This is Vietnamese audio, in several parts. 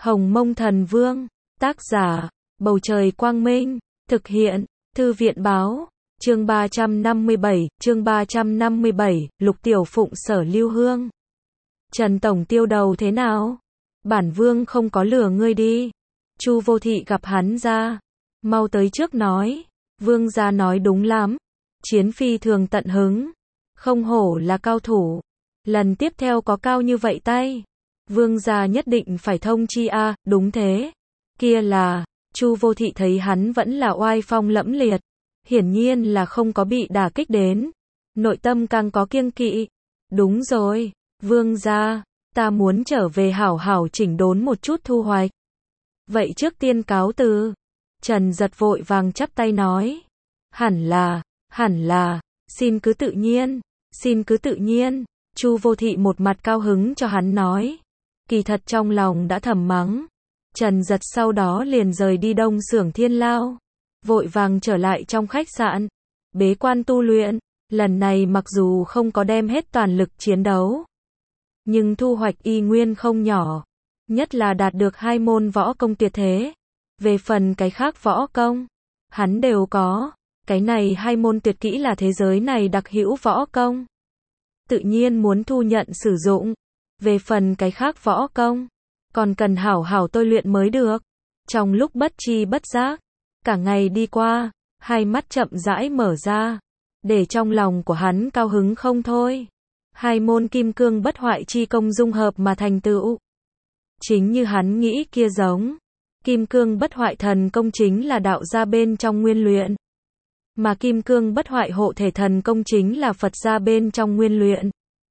Hồng Mông Thần Vương, tác giả, Bầu Trời Quang Minh, thực hiện, Thư viện Báo, chương 357, Lục Tiểu Phụng Sở Lưu Hương. Trần Tổng Tiêu đầu thế nào? Bản Vương không có lừa ngươi đi. Chu Vô Thị gặp hắn ra, mau tới trước nói, Vương gia nói đúng lắm, chiến phi thường tận hứng, không hổ là cao thủ, lần tiếp theo có cao như vậy tay, Vương gia nhất định phải thông chi a. Đúng thế, kia là, Chu Vô Thị thấy hắn vẫn là oai phong lẫm liệt, hiển nhiên là không có bị đả kích đến, nội tâm càng có kiêng kỵ. Đúng rồi, Vương gia, ta muốn trở về hảo hảo chỉnh đốn một chút thu hoạch. Vậy trước tiên cáo từ. Trần Giật vội vàng chắp tay nói, hẳn là, xin cứ tự nhiên. Chu Vô Thị một mặt cao hứng cho hắn nói, kỳ thật trong lòng đã thầm mắng. Trần Giật sau đó liền rời đi Đông Xưởng Thiên Lao, vội vàng trở lại trong khách sạn, bế quan tu luyện. Lần này mặc dù không có đem hết toàn lực chiến đấu, nhưng thu hoạch y nguyên không nhỏ, nhất là đạt được 2 môn võ công tuyệt thế. Về phần cái khác võ công, hắn đều có, cái này 2 môn tuyệt kỹ là thế giới này đặc hữu võ công, tự nhiên muốn thu nhận sử dụng. Về phần cái khác võ công, còn cần hảo hảo tôi luyện mới được. Trong lúc bất tri bất giác, cả ngày đi qua, hai mắt chậm rãi mở ra, để trong lòng của hắn cao hứng không thôi. 2 môn kim cương bất hoại chi công dung hợp mà thành tựu, chính như hắn nghĩ kia giống. Kim cương bất hoại thần công chính là đạo gia bên trong nguyên luyện, mà kim cương bất hoại hộ thể thần công chính là Phật gia bên trong nguyên luyện.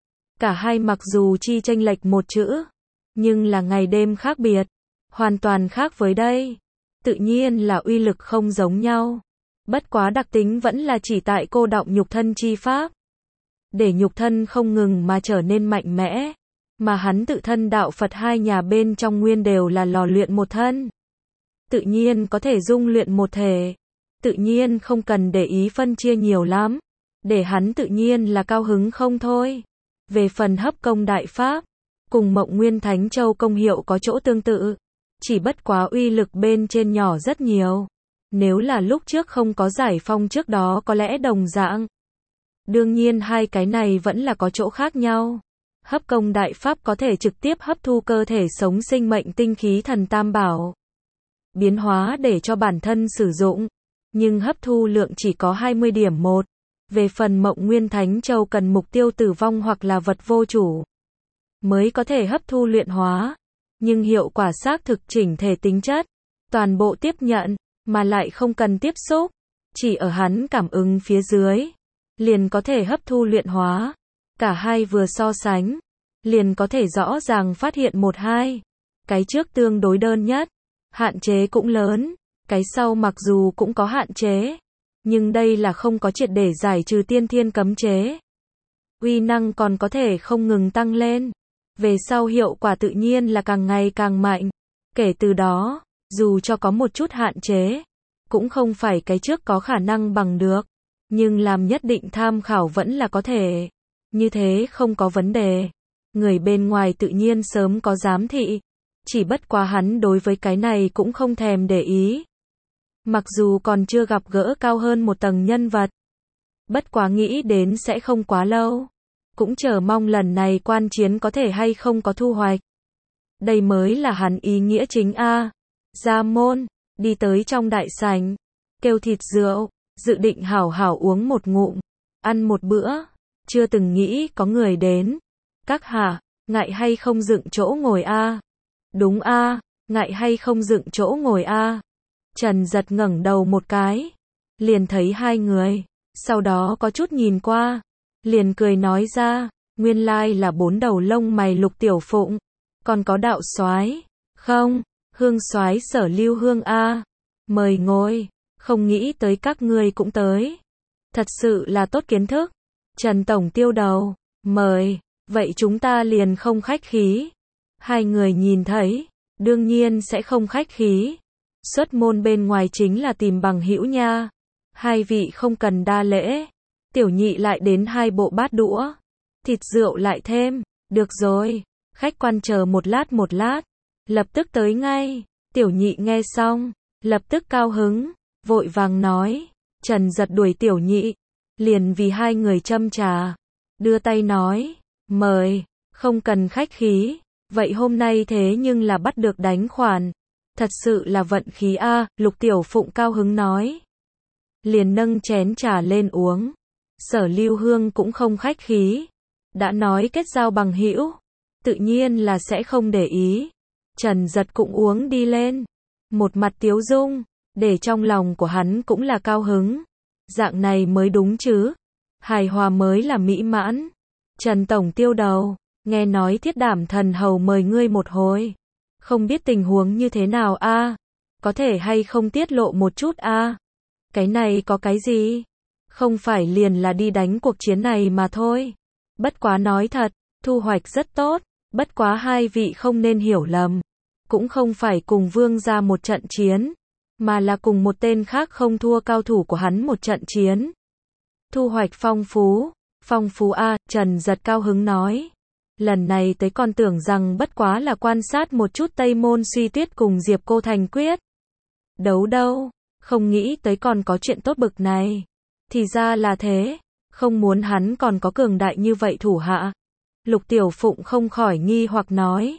Cả hai mặc dù chi chênh lệch một chữ, nhưng là ngày đêm khác biệt, hoàn toàn khác với đây. Tự nhiên là uy lực không giống nhau. Bất quá đặc tính vẫn là chỉ tại cô đọng nhục thân chi pháp, để nhục thân không ngừng mà trở nên mạnh mẽ, mà hắn tự thân đạo Phật hai nhà bên trong nguyên đều là lò luyện một thân, tự nhiên có thể dung luyện một thể, tự nhiên không cần để ý phân chia nhiều lắm, để hắn tự nhiên là cao hứng không thôi. Về phần hấp công đại pháp, cùng Mộng Nguyên Thánh Châu công hiệu có chỗ tương tự, chỉ bất quá uy lực bên trên nhỏ rất nhiều. Nếu là lúc trước không có giải phong trước đó có lẽ đồng dạng. Đương nhiên hai cái này vẫn là có chỗ khác nhau. Hấp công đại pháp có thể trực tiếp hấp thu cơ thể sống sinh mệnh tinh khí thần tam bảo, biến hóa để cho bản thân sử dụng, nhưng hấp thu lượng chỉ có 20 điểm một. Về phần Mộng Nguyên Thánh Châu cần mục tiêu tử vong hoặc là vật vô chủ mới có thể hấp thu luyện hóa, nhưng hiệu quả xác thực chỉnh thể tính chất, toàn bộ tiếp nhận, mà lại không cần tiếp xúc, chỉ ở hắn cảm ứng phía dưới, liền có thể hấp thu luyện hóa. Cả hai vừa so sánh, liền có thể rõ ràng phát hiện một hai. Cái trước tương đối đơn nhất, hạn chế cũng lớn, cái sau mặc dù cũng có hạn chế, nhưng đây là không có triệt để giải trừ tiên thiên cấm chế. Uy năng còn có thể không ngừng tăng lên, về sau hiệu quả tự nhiên là càng ngày càng mạnh. Kể từ đó, dù cho có một chút hạn chế, cũng không phải cái trước có khả năng bằng được, nhưng làm nhất định tham khảo vẫn là có thể. Như thế không có vấn đề. Người bên ngoài tự nhiên sớm có giám thị, chỉ bất quá hắn đối với cái này cũng không thèm để ý. Mặc dù còn chưa gặp gỡ cao hơn một tầng nhân vật, bất quá nghĩ đến sẽ không quá lâu, cũng chờ mong lần này quan chiến có thể hay không có thu hoạch. Đây mới là hắn ý nghĩa chính a. Ra môn, đi tới trong đại sảnh, kêu thịt rượu, dự định hảo hảo uống một ngụm, ăn một bữa, chưa từng nghĩ có người đến. Các hạ, ngại hay không dựng chỗ ngồi a? Đúng a, ngại hay không dựng chỗ ngồi a? Trần Giật ngẩng đầu một cái, liền thấy hai người, sau đó có chút nhìn qua, liền cười nói ra, nguyên lai là 4 đầu lông mày Lục Tiểu Phụng, còn có đạo soái, không, Hương soái Sở Lưu Hương a, mời ngồi, không nghĩ tới các ngươi cũng tới, thật sự là tốt kiến thức. Trần Tổng Tiêu đầu, mời, vậy chúng ta liền không khách khí. Hai người nhìn thấy, đương nhiên sẽ không khách khí. Xuất môn bên ngoài chính là tìm bằng hữu nha. Hai vị không cần đa lễ. Tiểu nhị lại đến 2 bộ bát đũa, thịt rượu lại thêm. Được rồi, khách quan chờ một lát, lập tức tới ngay. Tiểu Nhị nghe xong, lập tức cao hứng, vội vàng nói. Trần Giật đuổi Tiểu Nhị, liền vì hai người châm trà, đưa tay nói, mời, không cần khách khí, vậy hôm nay thế nhưng là bắt được đánh khoản, thật sự là vận khí a. Lục Tiểu Phụng cao hứng nói, liền nâng chén trà lên uống. Sở Lưu Hương cũng không khách khí, đã nói kết giao bằng hữu, tự nhiên là sẽ không để ý. Trần Giật cũng uống đi lên, một mặt tiếu dung, để trong lòng của hắn cũng là cao hứng. Dạng này mới đúng chứ, hài hòa mới là mỹ mãn. Trần Tổng Tiêu đầu, nghe nói Thiết Đảm thần hầu mời ngươi một hồi, không biết tình huống như thế nào a, có thể hay không tiết lộ một chút a? Cái này có cái gì? Không phải liền là đi đánh cuộc chiến này mà thôi. Bất quá nói thật, thu hoạch rất tốt, bất quá hai vị không nên hiểu lầm, cũng không phải cùng Vương gia một trận chiến, mà là cùng một tên khác không thua cao thủ của hắn một trận chiến. Thu hoạch phong phú a. Trần Giật cao hứng nói. Lần này tới còn tưởng rằng bất quá là quan sát một chút Tây Môn Suy Tuyết cùng Diệp Cô Thành quyết đấu đâu, không nghĩ tới còn có chuyện tốt bực này. Thì ra là thế, không muốn hắn còn có cường đại như vậy thủ hạ. Lục Tiểu Phụng không khỏi nghi hoặc nói.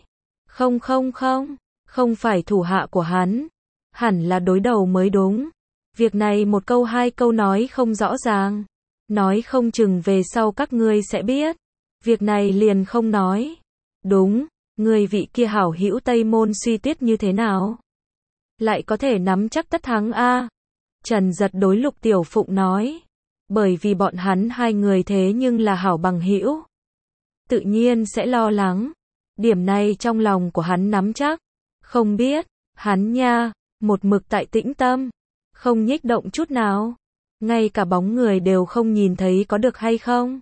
Không phải thủ hạ của hắn, hẳn là đối đầu mới đúng. Việc này một câu hai câu nói không rõ ràng, nói không chừng về sau các ngươi sẽ biết. Việc này liền không nói. Đúng, người vị kia hảo hữu Tây Môn Suy Tuyết như thế nào? Lại có thể nắm chắc tất thắng a? Trần Giật đối Lục Tiểu Phụng nói. Bởi vì bọn hắn hai người thế nhưng là hảo bằng hữu, tự nhiên sẽ lo lắng. Điểm này trong lòng của hắn nắm chắc. Không biết, hắn nha, một mực tại tĩnh tâm, không nhích động chút nào, ngay cả bóng người đều không nhìn thấy có được hay không.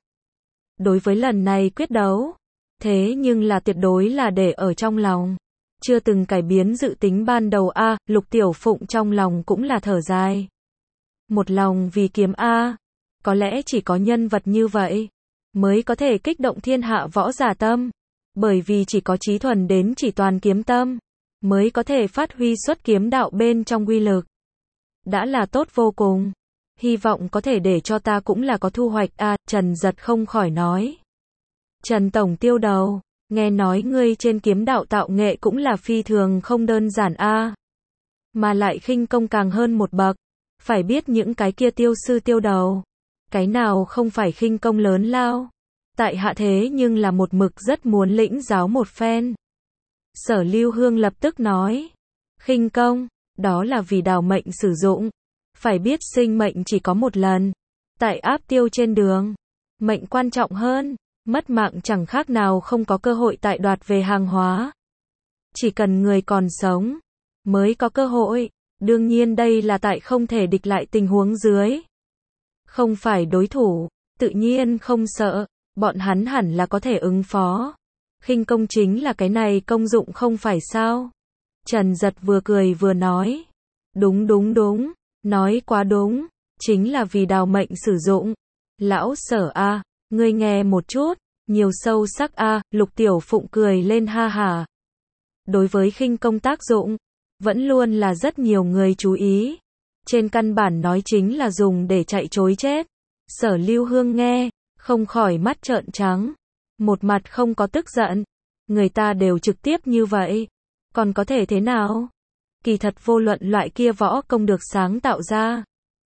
Đối với lần này quyết đấu, thế nhưng là tuyệt đối là để ở trong lòng, chưa từng cải biến dự tính ban đầu a. Lục Tiểu Phụng trong lòng cũng là thở dài. Một lòng vì kiếm a, có lẽ chỉ có nhân vật như vậy mới có thể kích động thiên hạ võ giả tâm, bởi vì chỉ có chí thuần đến chỉ toàn kiếm tâm mới có thể phát huy xuất kiếm đạo bên trong uy lực. Đã là tốt vô cùng, hy vọng có thể để cho ta cũng là có thu hoạch a. Trần Giật không khỏi nói. Trần Tổng Tiêu đầu, nghe nói ngươi trên kiếm đạo tạo nghệ cũng là phi thường không đơn giản a, mà lại khinh công càng hơn một bậc. Phải biết những cái kia tiêu sư tiêu đầu, cái nào không phải khinh công lớn lao. Tại hạ thế nhưng là một mực rất muốn lĩnh giáo một phen. Sở Lưu Hương lập tức nói. Khinh công, đó là vì đào mệnh sử dụng. Phải biết sinh mệnh chỉ có một lần. Tại áp tiêu trên đường, mệnh quan trọng hơn. Mất mạng chẳng khác nào không có cơ hội tại đoạt về hàng hóa. Chỉ cần người còn sống, mới có cơ hội. Đương nhiên đây là tại không thể địch lại tình huống dưới. Không phải đối thủ, tự nhiên không sợ, bọn hắn hẳn là có thể ứng phó. Khinh công chính là cái này công dụng không phải sao? Trần Giật vừa cười vừa nói. Đúng, nói quá đúng, chính là vì đào mệnh sử dụng. Lão Sở a, ngươi nghe một chút, nhiều sâu sắc a. Lục Tiểu Phụng cười lên ha hả. Đối với khinh công tác dụng, vẫn luôn là rất nhiều người chú ý. Trên căn bản nói chính là dùng để chạy trối chết. Sở Lưu Hương nghe, không khỏi mắt trợn trắng, một mặt không có tức giận. Người ta đều trực tiếp như vậy, còn có thể thế nào? Kỳ thật vô luận loại kia võ công được sáng tạo ra,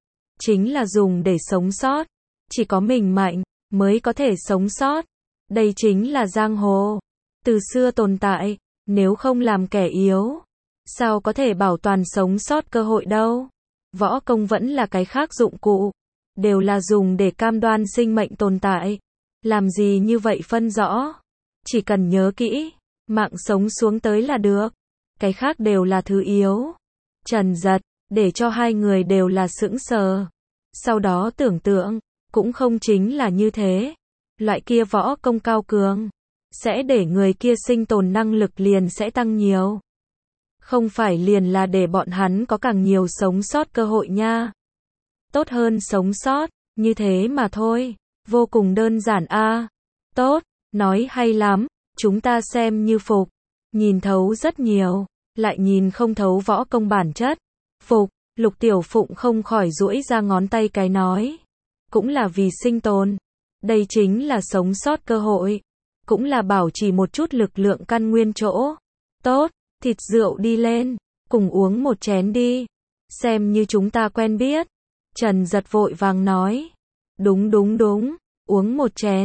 chính là dùng để sống sót. Chỉ có mình mạnh, mới có thể sống sót. Đây chính là giang hồ, từ xưa tồn tại, nếu không làm kẻ yếu, sao có thể bảo toàn sống sót cơ hội đâu? Võ công vẫn là cái khác dụng cụ, đều là dùng để cam đoan sinh mệnh tồn tại. Làm gì như vậy phân rõ? Chỉ cần nhớ kỹ, mạng sống xuống tới là được. Cái khác đều là thứ yếu. Trần Giật, để cho hai người đều là sững sờ. Sau đó tưởng tượng, cũng không chính là như thế. Loại kia võ công cao cường, sẽ để người kia sinh tồn năng lực liền sẽ tăng nhiều. Không phải liền là để bọn hắn có càng nhiều sống sót cơ hội nha. Tốt hơn sống sót, như thế mà thôi. Vô cùng đơn giản a. Tốt, nói hay lắm, chúng ta xem như phục. nhìn thấu rất nhiều, lại nhìn không thấu võ công bản chất. Phục, Lục Tiểu Phụng không khỏi duỗi ra ngón tay cái nói. Cũng là vì sinh tồn. Đây chính là sống sót cơ hội. Cũng là bảo trì một chút lực lượng căn nguyên chỗ. Tốt, thịt rượu đi lên, cùng uống một chén đi. Xem như chúng ta quen biết. Trần Giật vội vàng nói. Đúng, uống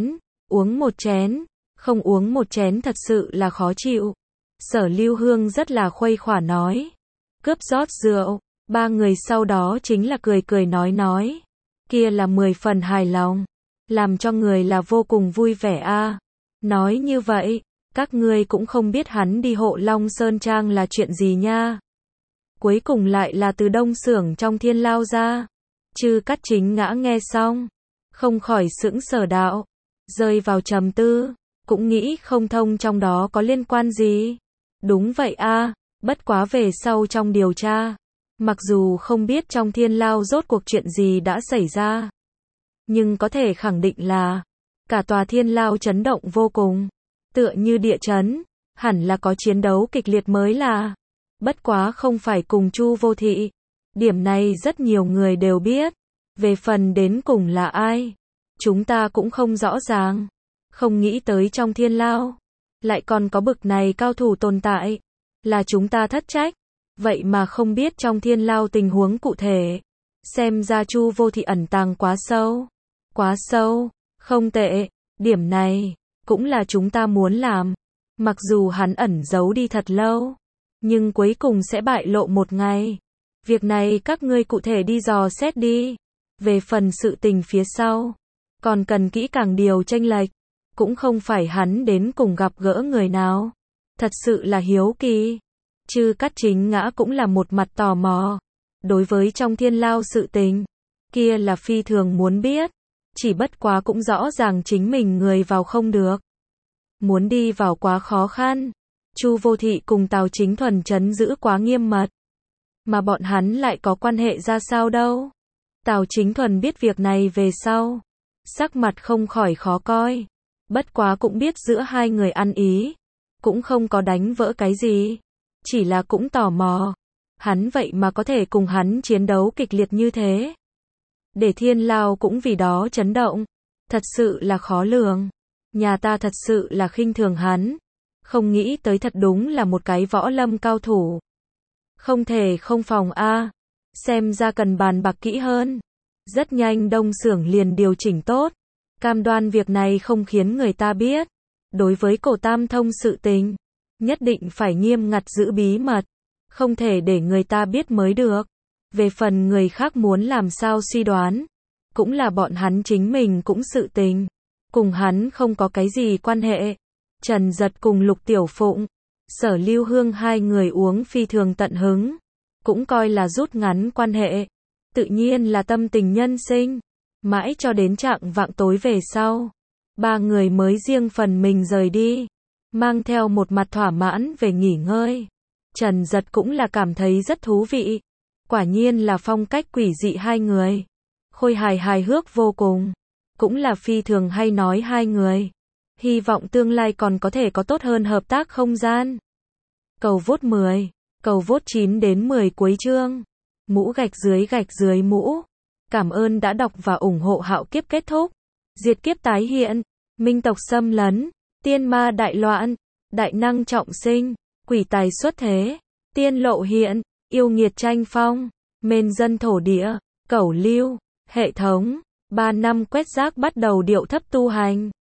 một chén, không uống một chén thật sự là khó chịu. Sở Lưu Hương rất là khuây khỏa nói. Cướp rót rượu, ba người sau đó chính là cười nói. Kia là 10 phần hài lòng, làm cho người là vô cùng vui vẻ a. Nói như vậy, các ngươi cũng không biết hắn đi Hộ Long Sơn Trang là chuyện gì nha. Cuối cùng lại là từ Đông Xưởng trong Thiên Lao ra. Chư Cát Chính Ngã nghe xong, không khỏi sững sờ đạo, rơi vào trầm tư, cũng nghĩ không thông trong đó có liên quan gì. Đúng vậy a, bất quá về sau trong điều tra, mặc dù không biết trong Thiên Lao rốt cuộc chuyện gì đã xảy ra, nhưng có thể khẳng định là cả tòa Thiên Lao chấn động vô cùng, tựa như địa chấn, hẳn là có chiến đấu kịch liệt mới là. Bất quá không phải cùng Chu Vô Thị, điểm này rất nhiều người đều biết, về phần đến cùng là ai, chúng ta cũng không rõ ràng. Không nghĩ tới trong Thiên Lao lại còn có bực này cao thủ tồn tại, là chúng ta thất trách, vậy mà không biết trong Thiên Lao tình huống cụ thể. Xem ra Chu Vô Thị ẩn tàng quá sâu, không tệ, điểm này cũng là chúng ta muốn làm. Mặc dù hắn ẩn giấu đi thật lâu, nhưng cuối cùng sẽ bại lộ một ngày. Việc này các ngươi cụ thể đi dò xét đi. Về phần sự tình phía sau, còn cần kỹ càng điều chênh lệch, cũng không phải hắn đến cùng gặp gỡ người nào. Thật sự là hiếu kỳ. Chư Cát Chính Ngã cũng là một mặt tò mò. Đối với trong Thiên Lao sự tình, kia là phi thường muốn biết. Chỉ bất quá cũng rõ ràng chính mình người vào không được. Muốn đi vào quá khó khăn. Chu Vô Thị cùng Tào Chính Thuần trấn giữ quá nghiêm mật. Mà bọn hắn lại có quan hệ ra sao đâu. Tào Chính Thuần biết việc này về sau, sắc mặt không khỏi khó coi. Bất quá cũng biết giữa hai người ăn ý, cũng không có đánh vỡ cái gì. Chỉ là cũng tò mò, hắn vậy mà có thể cùng hắn chiến đấu kịch liệt như thế. Để Thiên Lao cũng vì đó chấn động. Thật sự là khó lường. Nhà ta thật sự là khinh thường hắn. Không nghĩ tới thật đúng là một cái võ lâm cao thủ. Không thể không phòng a. Xem ra cần bàn bạc kỹ hơn. Rất nhanh Đông Xưởng liền điều chỉnh tốt. Cam đoan việc này không khiến người ta biết. Đối với Cổ Tam Thông sự tình, nhất định phải nghiêm ngặt giữ bí mật. Không thể để người ta biết mới được. Về phần người khác muốn làm sao suy đoán, cũng là bọn hắn chính mình cũng sự tình. Cùng hắn không có cái gì quan hệ. Trần Giật cùng Lục Tiểu Phụng, Sở Lưu Hương hai người uống phi thường tận hứng. Cũng coi là rút ngắn quan hệ. Tự nhiên là tâm tình nhân sinh. Mãi cho đến trạng vạng tối về sau, ba người mới riêng phần mình rời đi, mang theo một mặt thỏa mãn về nghỉ ngơi. Trần Giật cũng là cảm thấy rất thú vị. Quả nhiên là phong cách quỷ dị hai người. Khôi hài hước vô cùng. Cũng là phi thường hay nói hai người. Hy vọng tương lai còn có thể có tốt hơn hợp tác không gian. Cầu vote 10, cầu vote 9 đến 10 cuối chương. Mũ gạch dưới mũ. Cảm ơn đã đọc và ủng hộ Hạo Kiếp kết thúc. Diệt kiếp tái hiện. Minh tộc xâm lấn. Tiên ma đại loạn. Đại năng trọng sinh. Quỷ tài xuất thế. Tiên lộ hiện. Yêu nghiệt tranh phong. Mên dân thổ địa. Cẩu lưu. Hệ thống. 3 năm quét rác bắt đầu điệu thấp tu hành.